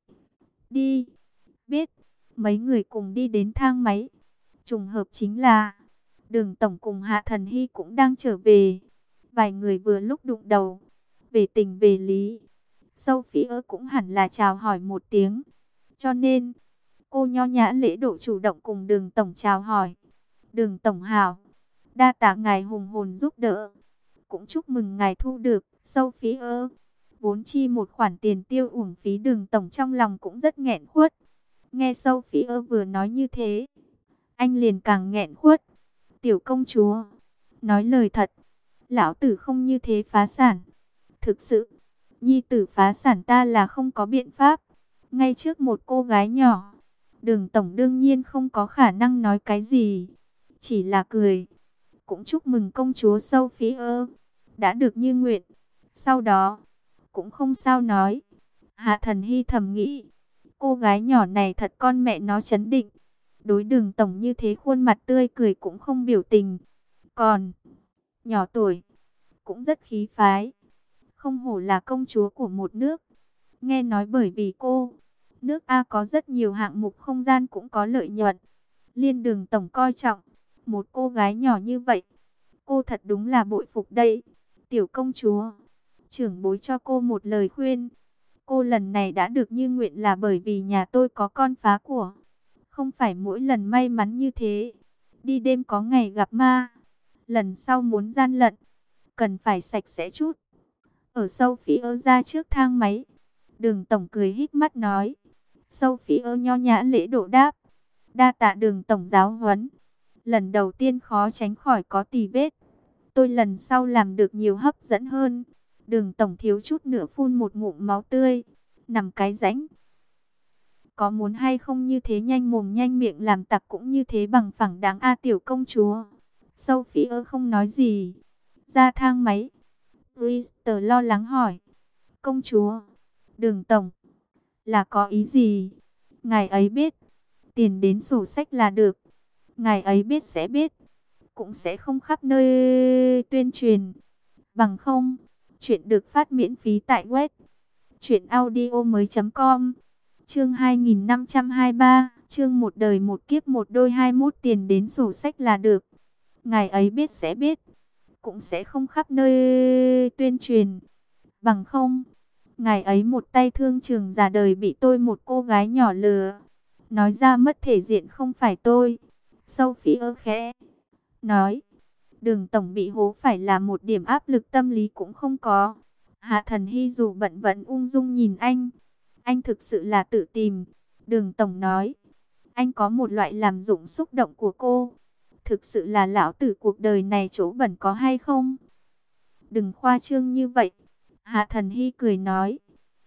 Đi. Biết. Mấy người cùng đi đến thang máy. Trùng hợp chính là Đường Tổng cùng Hạ Thần Hy cũng đang trở về. Vài người vừa lúc đụng đầu. Về tình về lý, Sophie cũng hẳn là chào hỏi một tiếng. Cho nên, cô nho nhã lễ độ chủ động cùng Đường Tổng chào hỏi. Đường Tổng hảo, đa tạ ngài hùng hồn giúp đỡ. Cũng chúc mừng ngài thu được, Sophie. Vốn chi một khoản tiền tiêu uổng phí, Đường Tổng trong lòng cũng rất nghẹn khuất. Nghe Sophie vừa nói như thế, anh liền càng nghẹn khuất. Tiểu công chúa, nói lời thật, lão tử không như thế phá sản. Thực sự, nhi tử phá sản ta là không có biện pháp. Ngay trước một cô gái nhỏ, Đường Tổng đương nhiên không có khả năng nói cái gì, chỉ là cười. Cũng chúc mừng công chúa Sophie đã được như nguyện. Sau đó, cũng không sao nói. Hạ Thần Hy thầm nghĩ, cô gái nhỏ này thật con mẹ nó trấn định. Đối Đường Tổng như thế khuôn mặt tươi cười cũng không biểu tình. Còn, nhỏ tuổi, cũng rất khí phái. Không hổ là công chúa của một nước. Nghe nói bởi vì cô, nước A có rất nhiều hạng mục không gian cũng có lợi nhuận. Liên Đường Tổng coi trọng một cô gái nhỏ như vậy. Cô thật đúng là bội phục đây. Tiểu công chúa, trưởng bối cho cô một lời khuyên. Cô lần này đã được như nguyện là bởi vì nhà tôi có con phá của. Không phải mỗi lần may mắn như thế, đi đêm có ngày gặp ma. Lần sau muốn gian lận, cần phải sạch sẽ chút. Ở Sophie ra trước thang máy, Đường Tổng cười híp mắt nói. Sophie nho nhã lễ độ đáp. Đa tạ Đường Tổng giáo huấn. Lần đầu tiên khó tránh khỏi có tì vết. Tôi lần sau làm được nhiều hấp dẫn hơn. Đường Tổng thiếu chút nữa phun một ngụm máu tươi. Nằm cái rãnh. Có muốn hay không như thế nhanh mồm nhanh miệng làm tặc cũng như thế bằng phẳng đáng a tiểu công chúa. Sophie không nói gì. Ra thang máy. Brewster lo lắng hỏi. Công chúa, Đường Tổng, là có ý gì? Ngài ấy biết, tiền đến sổ sách là được. Ngài ấy biết sẽ biết, cũng sẽ không khắp nơi tuyên truyền. Bằng không, chuyện được phát miễn phí tại web truyệnaudiomoi.com. Chương 2523, chương một đời một kiếp một đôi 21, tiền đến sổ sách là được. Ngài ấy biết sẽ biết, cũng sẽ không khắp nơi tuyên truyền. Bằng không, ngài ấy một tay thương trường già đời bị tôi một cô gái nhỏ lừa. Nói ra mất thể diện không phải tôi. Sophie khẽ nói. Đường Tổng bị hố phải là một điểm áp lực tâm lý cũng không có. Hạ Thần Hy dù bận vẫn ung dung nhìn anh. Anh thực sự là tự tìm. Đường Tổng nói. Anh có một loại làm dụng xúc động của cô. Thực sự là lão tử cuộc đời này chỗ bẩn có hay không? Đừng khoa trương như vậy. Hạ Thần Hy cười nói.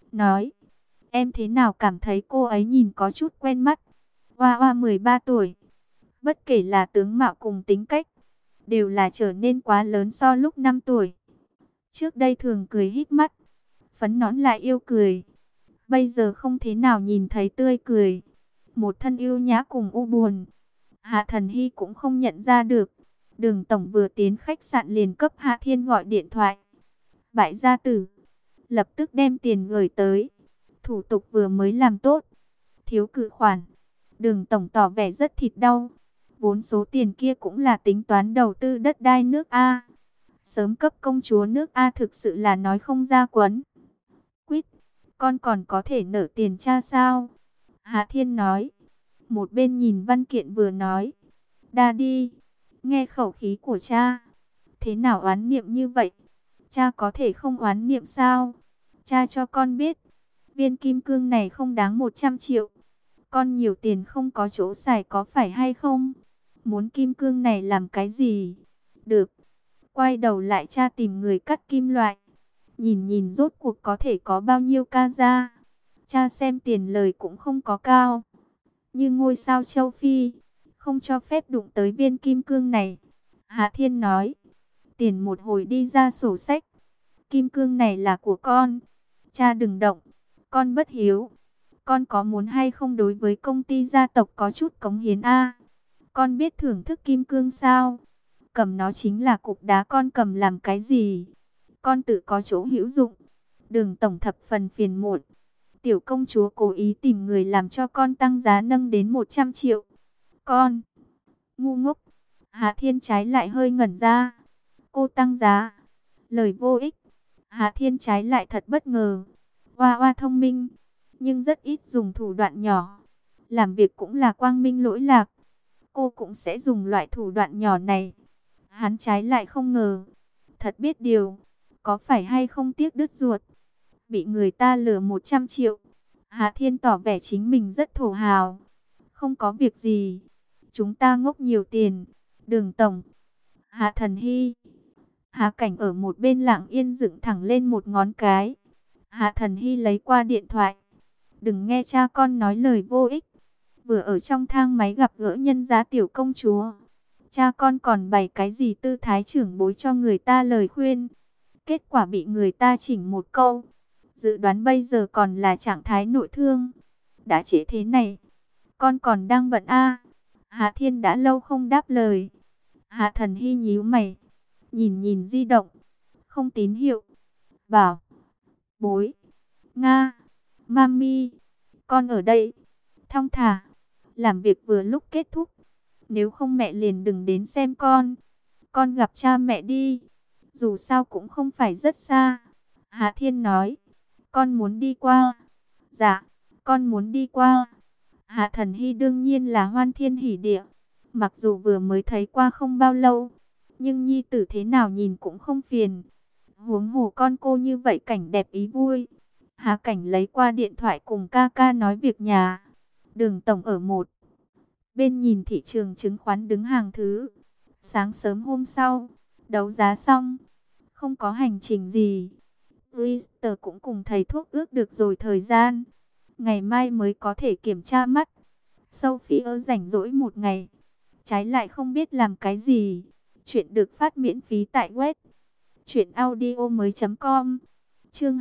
Em thế nào cảm thấy cô ấy nhìn có chút quen mắt. Hoa Hoa 13 tuổi. Bất kể là tướng mạo cùng tính cách, đều là trở nên quá lớn so lúc 5 tuổi. Trước đây thường cười híp mắt, phấn nón lại yêu cười. Bây giờ không thế nào nhìn thấy tươi cười. Một thân yêu nhã cùng u buồn. Hạ Thần Hy cũng không nhận ra được. Đường Tổng vừa tiến khách sạn liền cấp Hạ Thiên gọi điện thoại. Bại gia tử, lập tức đem tiền gửi tới. Thủ tục vừa mới làm tốt, thiếu cự khoản. Đường Tổng tỏ vẻ rất thịt đau. Vốn số tiền kia cũng là tính toán đầu tư đất đai nước A. Sớm cấp công chúa nước A thực sự là nói không ra quấn. Quýt, con còn có thể nợ tiền cha sao? Hạ Thiên nói. Một bên nhìn văn kiện vừa nói. Đa đi, nghe khẩu khí của cha, thế nào oán niệm như vậy? Cha có thể không oán niệm sao? Cha cho con biết, viên kim cương này không đáng 100 triệu. Con nhiều tiền không có chỗ xài có phải hay không? Muốn kim cương này làm cái gì? Được. Quay đầu lại cha tìm người cắt kim loại. Nhìn nhìn rốt cuộc có thể có bao nhiêu ca ra. Cha xem tiền lời cũng không có cao. Như ngôi sao châu Phi. Không cho phép đụng tới viên kim cương này. Hạ Thiên nói. Tiền một hồi đi ra sổ sách. Kim cương này là của con. Cha đừng động. Con bất hiếu. Con có muốn hay không đối với công ty gia tộc có chút cống hiến a? Con biết thưởng thức kim cương sao? Cầm nó chính là cục đá, con cầm làm cái gì? Con tự có chỗ hữu dụng. Đường tổng thập phần phiền muộn. Tiểu công chúa cố ý tìm người làm cho con tăng giá nâng đến 100 triệu. Con ngu ngốc. Hạ Thiên trái lại hơi ngẩn ra. Cô tăng giá. Lời vô ích. Hạ Thiên trái lại thật bất ngờ. Hoa hoa thông minh, nhưng rất ít dùng thủ đoạn nhỏ. Làm việc cũng là quang minh lỗi lạc. Cô cũng sẽ dùng loại thủ đoạn nhỏ này. Hắn trái lại không ngờ. Thật biết điều. Có phải hay không tiếc đứt ruột. Bị người ta lừa 100 triệu. Hạ Thiên tỏ vẻ chính mình rất thổ hào. Không có việc gì. Chúng ta ngốc nhiều tiền. Đường tổng. Hạ Thần Hy. Hạ Cảnh ở một bên lặng yên dựng thẳng lên một ngón cái. Hạ Thần Hy lấy qua điện thoại. Đừng nghe cha con nói lời vô ích. Vừa ở trong thang máy gặp gỡ nhân gia tiểu công chúa. Cha con còn bày cái gì tư thái trưởng bối cho người ta lời khuyên. Kết quả bị người ta chỉnh một câu. Dự đoán bây giờ còn là trạng thái nội thương. Đã trễ thế này. Con còn đang bận a? Hạ Thiên đã lâu không đáp lời. Hạ Thần Hy nhíu mày. Nhìn nhìn di động. Không tín hiệu. Bảo. Bối. Nga. Mami. Con ở đây. Thong thả. Làm việc vừa lúc kết thúc. Nếu không mẹ liền đừng đến xem con. Con gặp cha mẹ đi. Dù sao cũng không phải rất xa. Hạ Thiên nói. Con muốn đi qua. Dạ. Con muốn đi qua. Hạ Thần Hy đương nhiên là hoan thiên hỉ địa. Mặc dù vừa mới thấy qua không bao lâu. Nhưng nhi tử thế nào nhìn cũng không phiền. Huống hồ con cô như vậy cảnh đẹp ý vui. Hạ Cảnh lấy qua điện thoại cùng ca ca nói việc nhà. Đường tổng ở một bên nhìn thị trường chứng khoán đứng hàng thứ. Sáng sớm hôm sau, đấu giá xong, không có hành trình gì. Richter cũng cùng thầy thuốc ước được rồi thời gian. Ngày mai mới có thể kiểm tra mắt. Sophie rảnh rỗi một ngày. Trái lại không biết làm cái gì. Chuyện được phát miễn phí tại web truyệnaudiomoi.com. Chương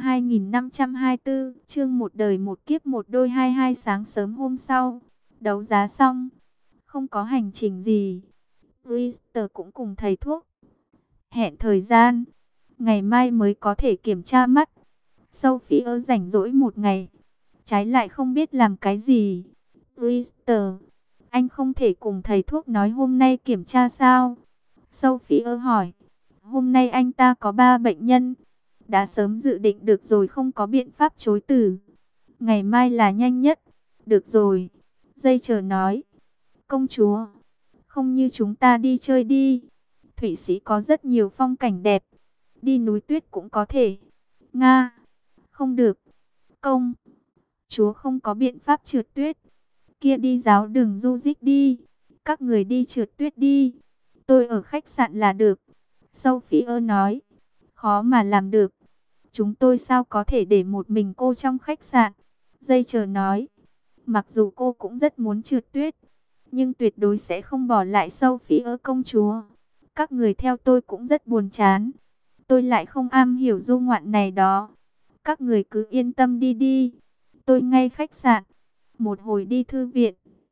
2524, chương một đời một kiếp một đôi 22. Sáng sớm hôm sau, đấu giá xong, không có hành trình gì. Richter cũng cùng thầy thuốc hẹn thời gian, ngày mai mới có thể kiểm tra mắt. Sophie rảnh rỗi một ngày, trái lại không biết làm cái gì. Richter, anh không thể cùng thầy thuốc nói hôm nay kiểm tra sao? Sophie hỏi. Hôm nay anh ta có 3 bệnh nhân. Đã sớm dự định được rồi, không có biện pháp chối từ. Ngày mai là nhanh nhất. Được rồi. Dây chờ nói. Công chúa, không như chúng ta đi chơi đi. Thụy Sĩ có rất nhiều phong cảnh đẹp. Đi núi tuyết cũng có thể. Nga. Không được. Công chúa không có biện pháp trượt tuyết. Kia đi giáo đường du dích đi. Các người đi trượt tuyết đi. Tôi ở khách sạn là được. Sophie nói. Khó mà làm được. Chúng tôi sao có thể để một mình cô trong khách sạn? Dây chờ nói. Mặc dù cô cũng rất muốn trượt tuyết, nhưng tuyệt đối sẽ không bỏ lại Sophie công chúa. Các người theo tôi cũng rất buồn chán. Tôi lại không am hiểu du ngoạn này đó. Các người cứ yên tâm đi đi. Tôi ngay khách sạn. Một hồi đi thư viện.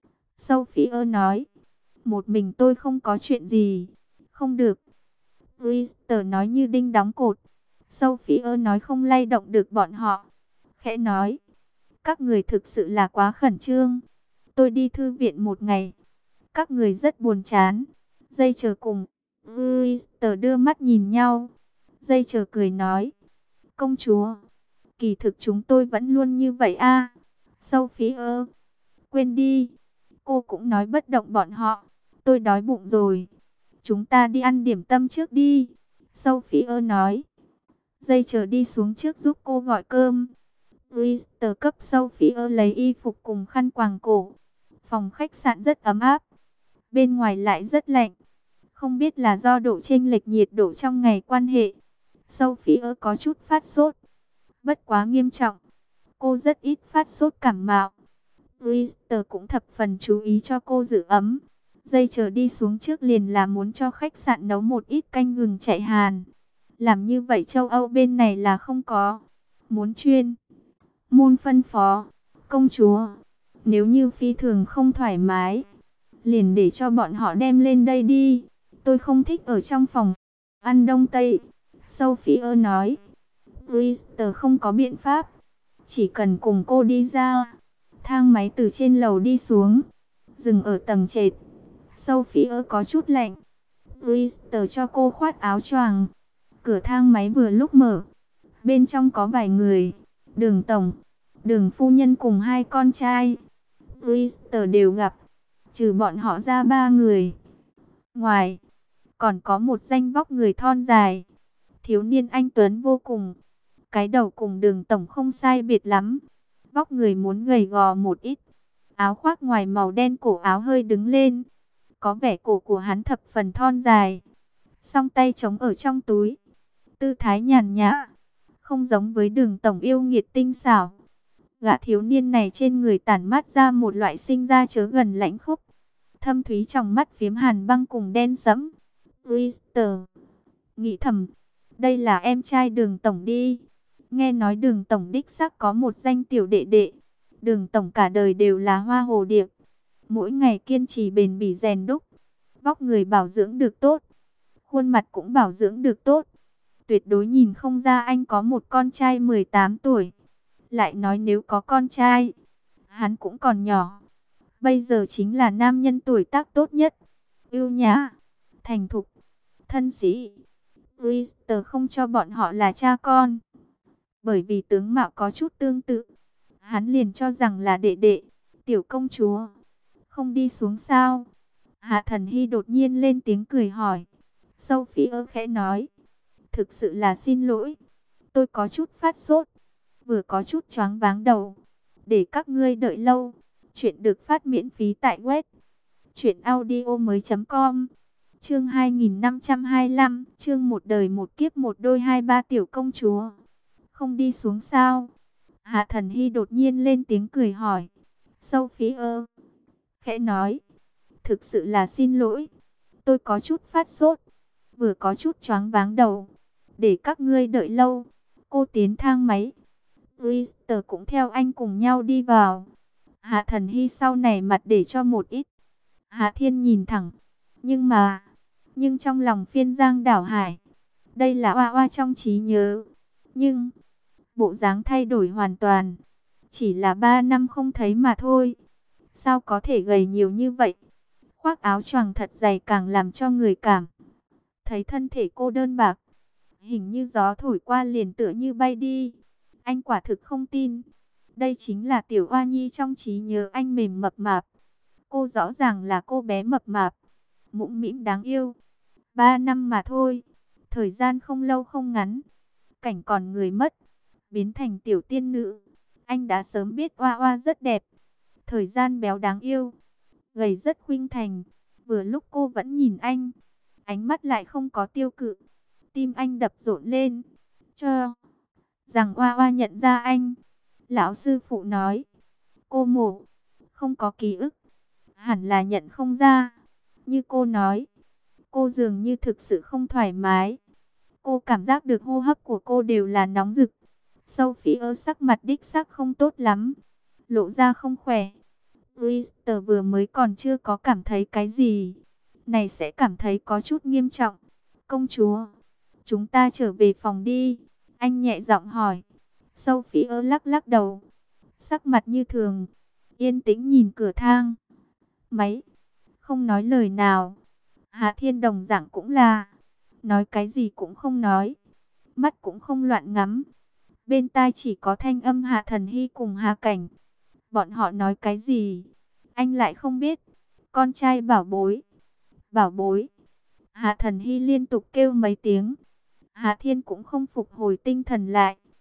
Sophie nói. Một mình tôi không có chuyện gì. Không được. Richter nói như đinh đóng cột. Sophie nói không lay động được bọn họ. Khẽ nói. Các người thực sự là quá khẩn trương. Tôi đi thư viện một ngày. Các người rất buồn chán. Dây chờ cùng Richter đưa mắt nhìn nhau. Dây chờ cười nói. Công chúa, kỳ thực chúng tôi vẫn luôn như vậy a. Sophie, quên đi. Cô cũng nói bất động bọn họ. Tôi đói bụng rồi. Chúng ta đi ăn điểm tâm trước đi. Sophie nói. Dây chờ đi xuống trước giúp cô gọi cơm. Richter cấp Sophie lấy y phục cùng khăn quàng cổ. Phòng khách sạn rất ấm áp, bên ngoài lại rất lạnh. Không biết là do độ chênh lệch nhiệt độ trong ngày quan hệ. Sophie có chút phát sốt, bất quá nghiêm trọng. Cô rất ít phát sốt cảm mạo. Richter cũng thập phần chú ý cho cô giữ ấm. Dây chờ đi xuống trước liền là muốn cho khách sạn nấu một ít canh gừng chạy hàn. Làm như vậy châu Âu bên này là không có. Muốn chuyên môn phân phó, công chúa, nếu như phi thường không thoải mái, liền để cho bọn họ đem lên đây đi. Tôi không thích ở trong phòng ăn Đông Tây. Sophie nói. Richter không có biện pháp, chỉ cần cùng cô đi ra. Thang máy từ trên lầu đi xuống, dừng ở tầng trệt. Sophie có chút lạnh. Richter cho cô khoác áo choàng. Cửa thang máy vừa lúc mở. Bên trong có vài người. Đường tổng, Đường phu nhân cùng hai con trai. Richter đều gặp. Trừ bọn họ ra ba người. Ngoài, còn có một danh vóc người thon dài. Thiếu niên anh tuấn vô cùng. Cái đầu cùng Đường tổng không sai biệt lắm. Vóc người muốn gầy gò một ít. Áo khoác ngoài màu đen, cổ áo hơi đứng lên. Có vẻ cổ của hắn thập phần thon dài. Song tay trống ở trong túi. Tư thái nhàn nhã. Không giống với Đường tổng yêu nghiệt tinh xảo. Gã thiếu niên này trên người tản mát ra một loại sinh ra chớ gần lãnh khốc. Thâm thúy trong mắt phiếm hàn băng cùng đen sẫm. Richter nghĩ thầm, đây là em trai Đường tổng đi. Nghe nói Đường tổng đích xác có một danh tiểu đệ đệ. Đường tổng cả đời đều là hoa hồ điệp, mỗi ngày kiên trì bền bỉ rèn đúc, vóc người bảo dưỡng được tốt, khuôn mặt cũng bảo dưỡng được tốt. Tuyệt đối nhìn không ra anh có một con trai 18 tuổi. Lại nói nếu có con trai, hắn cũng còn nhỏ. Bây giờ chính là nam nhân tuổi tác tốt nhất, ưu nhã, thành thục, thân sĩ. Richter không cho bọn họ là cha con, bởi vì tướng mạo có chút tương tự. Hắn liền cho rằng là đệ đệ. Tiểu công chúa, không đi xuống sao? Hạ Thần Hy đột nhiên lên tiếng cười hỏi. Sophie khẽ nói, thực sự là xin lỗi, tôi có chút phát sốt, vừa có chút choáng váng đầu. Để các ngươi đợi lâu. Chuyện được phát miễn phí tại web truyệnaudiomoi.com. Chương 2525, chương một đời một kiếp một đôi hai ba. Tiểu công chúa, không đi xuống sao? Hạ Thần Hy đột nhiên lên tiếng cười hỏi. Sophie khẽ nói, thực sự là xin lỗi, tôi có chút phát sốt, vừa có chút choáng váng đầu. Để các ngươi đợi lâu. Cô tiến thang máy. Richter cũng theo anh cùng nhau đi vào. Hạ Thần Hy sau này mặt để cho một ít. Hạ Thiên nhìn thẳng, nhưng trong lòng phiên giang đảo hải. Đây là oa oa trong trí nhớ, nhưng bộ dáng thay đổi hoàn toàn. Chỉ là 3 năm không thấy mà thôi. Sao có thể gầy nhiều như vậy? Khoác áo choàng thật dày càng làm cho người cảm thấy thân thể cô đơn bạc. Hình như gió thổi qua liền tựa như bay đi. Anh quả thực không tin. Đây chính là tiểu oa nhi trong trí nhớ anh, mềm mập mạp. Cô rõ ràng là cô bé mập mạp, mũm mĩm đáng yêu. 3 năm mà thôi. Thời gian không lâu không ngắn. Cảnh còn người mất, biến thành tiểu tiên nữ. Anh đã sớm biết oa oa rất đẹp. Thời gian béo đáng yêu, gầy rất khuynh thành. Vừa lúc cô vẫn nhìn anh, ánh mắt lại không có tiêu cự. Tim anh đập rộn lên, cho rằng oa oa nhận ra anh. Lão sư phụ nói, cô mổ không có ký ức, hẳn là nhận không ra. Như cô nói, cô dường như thực sự không thoải mái. Cô cảm giác được hô hấp của cô đều là nóng rực. Sophie sắc mặt đích xác không tốt lắm, lộ ra không khỏe. Richter vừa mới còn chưa có cảm thấy cái gì, này sẽ cảm thấy có chút nghiêm trọng. Công chúa, chúng ta trở về phòng đi, anh nhẹ giọng hỏi. Sophie lắc lắc đầu, sắc mặt như thường, yên tĩnh nhìn cửa thang máy, không nói lời nào. Hạ Thiên đồng dạng cũng là, nói cái gì cũng không nói, mắt cũng không loạn ngắm. Bên tai chỉ có thanh âm Hạ Thần Hy cùng Hạ Cảnh. Bọn họ nói cái gì, anh lại không biết. Con trai bảo bối, bảo bối. Hạ Thần Hy liên tục kêu mấy tiếng. Hạ Thiên cũng không phục hồi tinh thần lại.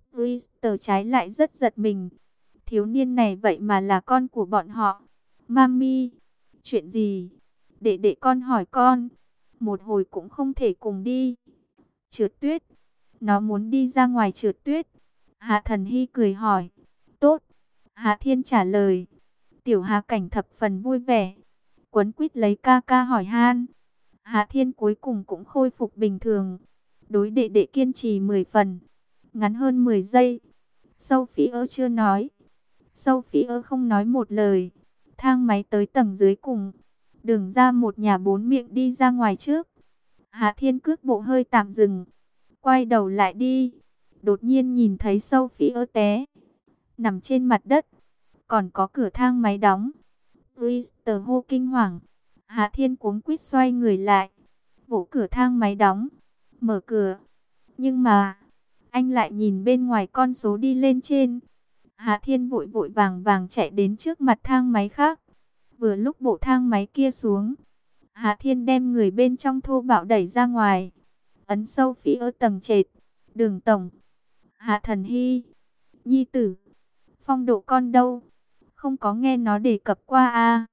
Brewster trái lại rất giật mình. Thiếu niên này vậy mà là con của bọn họ. Mami, chuyện gì? Để con hỏi con. Một hồi cũng không thể cùng đi. Trượt tuyết. Nó muốn đi ra ngoài trượt tuyết. Hạ Thần Hy cười hỏi. Tốt. Hạ Thiên trả lời. Tiểu Hà Cảnh thập phần vui vẻ. Quấn quýt lấy ca ca hỏi han. Hạ Thiên cuối cùng cũng khôi phục bình thường. Đối đệ đệ kiên trì 10 phần. Ngắn hơn 10 giây. Sophie chưa nói. Sophie không nói một lời. Thang máy tới tầng dưới cùng. Đường ra một nhà bốn miệng đi ra ngoài trước. Hạ Thiên cước bộ hơi tạm dừng. Quay đầu lại đi. Đột nhiên nhìn thấy Sophie té. Nằm trên mặt đất. Còn có cửa thang máy đóng. Brewster hô kinh hoàng. Hạ Thiên cuống quýt xoay người lại. Vỗ cửa thang máy đóng. Mở cửa. Nhưng mà, anh lại nhìn bên ngoài con số đi lên trên. Hạ Thiên vội vội vàng vàng chạy đến trước mặt thang máy khác. Vừa lúc bộ thang máy kia xuống, Hạ Thiên đem người bên trong thô bạo đẩy ra ngoài. Ấn Sophie ở tầng trệt. Đường tổng. Hạ Thần Hy. Nhi tử. Phong Độ con đâu? Không có nghe nó đề cập qua à?